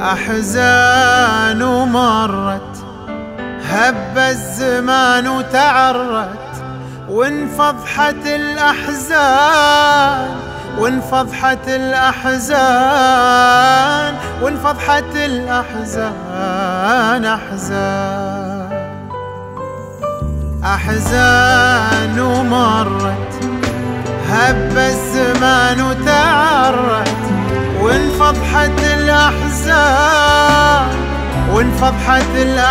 أحزان ومرت، هب الزمان وتعرت، وانفضحت الأحزان، وانفضحت الأحزان، وانفضحت الأحزان. أحزان ومرت، هب الزمان وتعرت، وانفضحت الأحزان، وانفضحت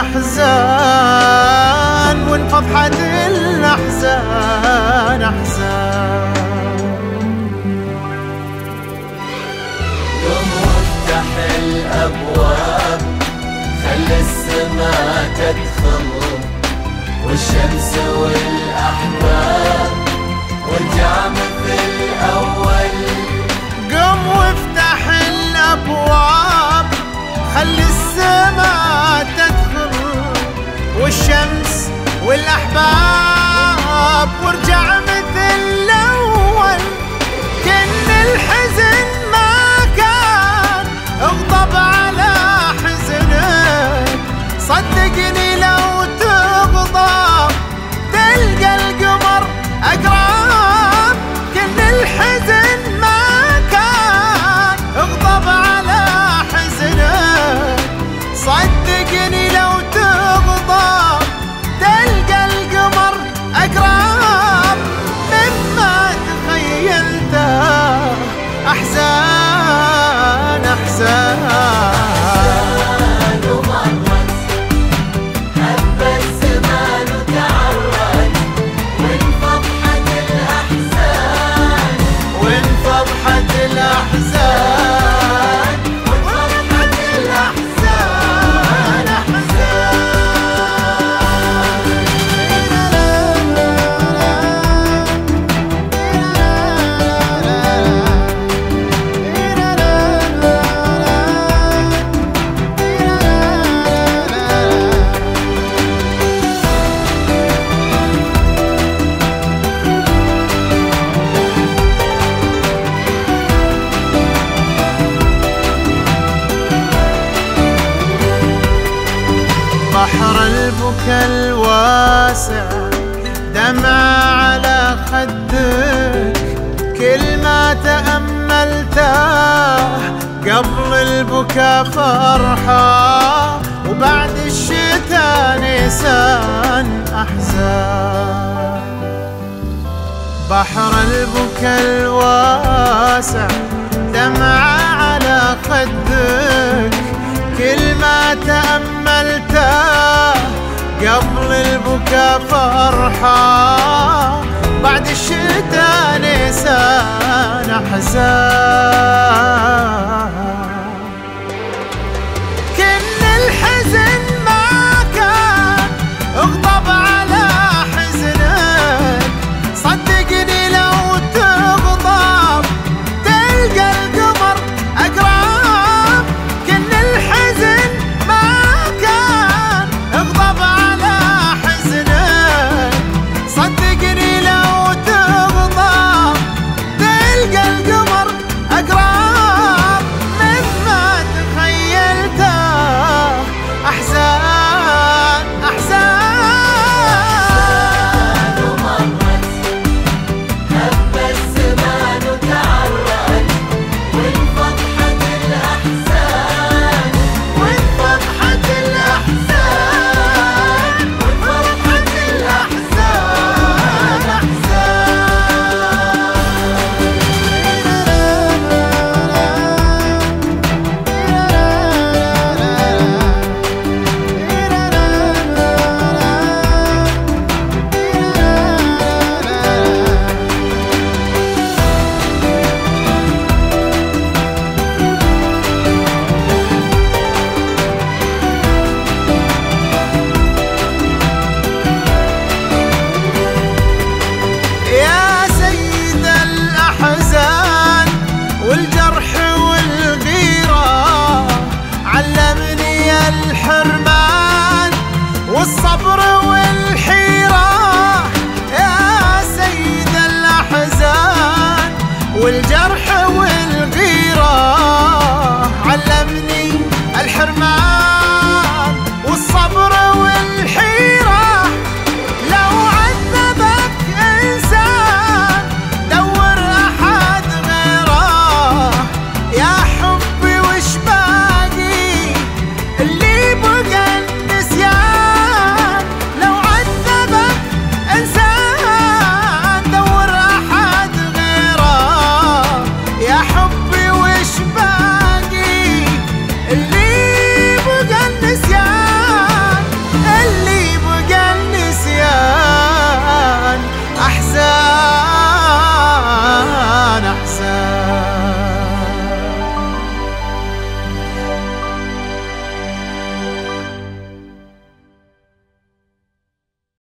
الأحزان، وانفضحت الأحزان. قم وافتح الأبواب، خلي السماء تدخل، والشمس والأحباب وارجع مثل الأول. قم وافتح الأبواب، خلي السماء تدخل، والشمس والأحباب وارجع مثل الأول. كن الحزن ما كان، اغضب على حزنك، صدقني لو تغضب تلقى القمر أقرب. كن الحزن ما كان، اغضب على حزنك، صدقني لو تغضب تلقى القمر أقرب مما تخيلته. أحزان أحزان. بحر البكا الواسع، دمع على خدك، كل ما تأملته قبل البكا فرحة، وبعد الشتاء نيسان أحزان. بحر البكا الواسع، دمع على خدك، كل ما تأملته قبل البكا فرحة، بعد الشتاء نيسان أحزان.